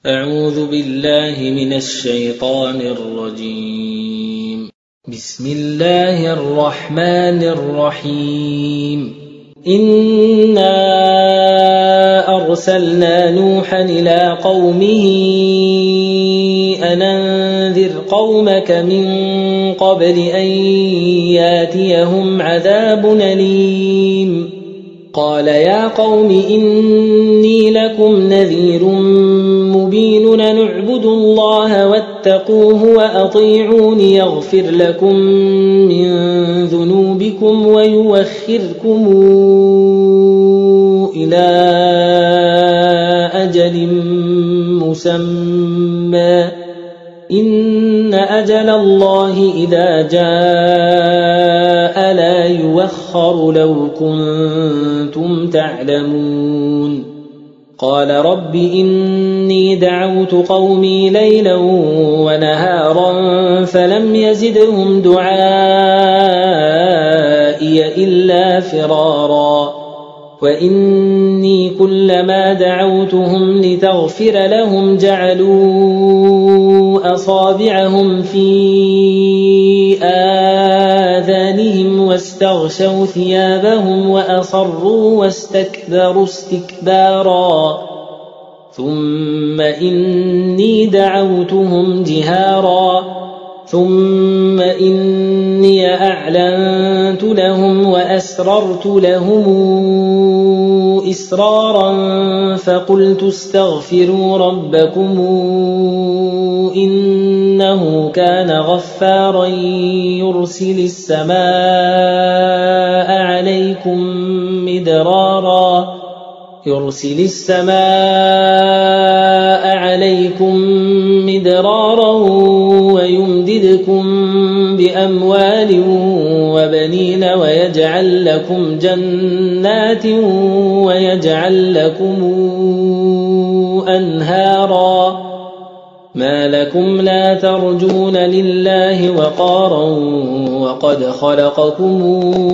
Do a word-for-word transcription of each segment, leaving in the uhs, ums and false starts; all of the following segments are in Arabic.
أعوذ بالله من الشيطان الرجيم. بسم الله الرحمن الرحيم. إنا أرسلنا نوحا إلى قومه أن أنذر قومك من قبل أن ياتيهم عذاب أليم. قال يا قوم إني لكم نذير مبين نعبد الله واتقوه وأطيعون يغفر لكم من ذنوبكم ويوخركم إلى أجل مسمى إن أجل الله إذا جاء لا يوخر لو كنتم تعلمون. قال رب إني دعوت قومي ليلا ونهارا فلم يزدهم دعائي إلا فرارا وإني كلما دعوتهم لتغفر لهم جعلوا أصابعهم في آذانهم واستغشوا ثيابهم وأصروا واستكبروا استكبارا ثم إني دعوتهم جهارا ثم إني أعلنت لهم وأسررت لهم إسرارا فقلت استغفروا ربكم إنه كان غفارا يرسل السماء عليكم مدرارا يرسل السماء عليكم مدرارا ويمددكم بأموال وبنين ويجعل لكم جنات ويجعل لكم أنهارا ما لكم لا ترجون لله وقارا وقد خلقكم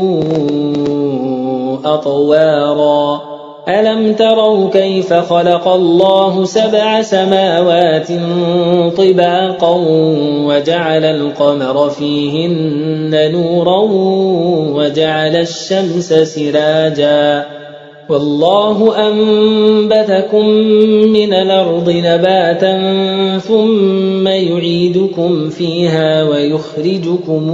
أطوارا ألم تروا كيف خلق الله سبع سماوات طباقا وجعل القمر فيهن نورا وجعل الشمس سراجا والله أنبتكم من الأرض نباتا ثم يعيدكم فيها ويخرجكم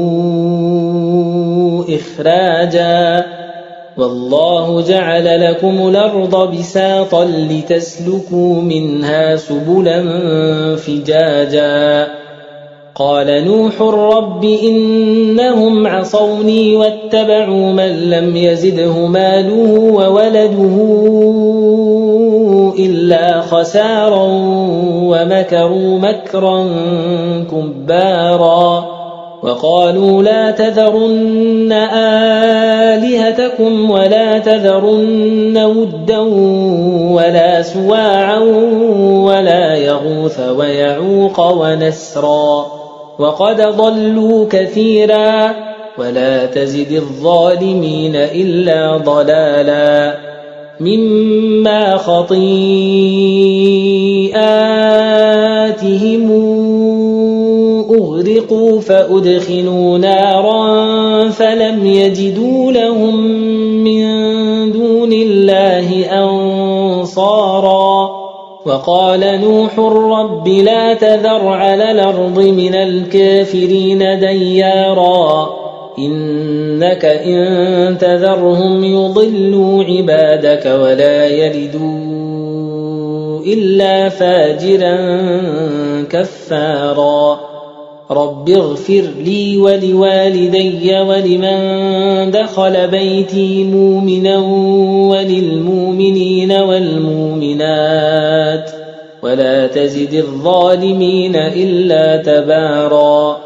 إخراجا والله جعل لكم الأرض بساطا لتسلكوا منها سبلا فجاجا. قال نوح رب إنهم عصوني واتبعوا من لم يزده ماله وولده إلا خسارا ومكروا مكرا كبارا وقالوا لا تذرن آلهتكم ولا تذرن ودا ولا سواعا ولا يغوث ويعوق ونسرا وقد ضلوا كثيرا ولا تزد الظالمين إلا ضلالا مما خطيئاتهم أغرقوا فأدخلوا نارا فلم يجدوا لهم من دون الله أنصارا وقال نوح رب لا تذر على الأرض من الكافرين ديارا إنك إن تذرهم يضلوا عبادك ولا يلدوا إلا فاجرا كفارا رب اغفر لي ولوالدي ولمن دخل بيتي مؤمنا وللمؤمنين والمؤمنات ولا تزد الظالمين إلا تبارا.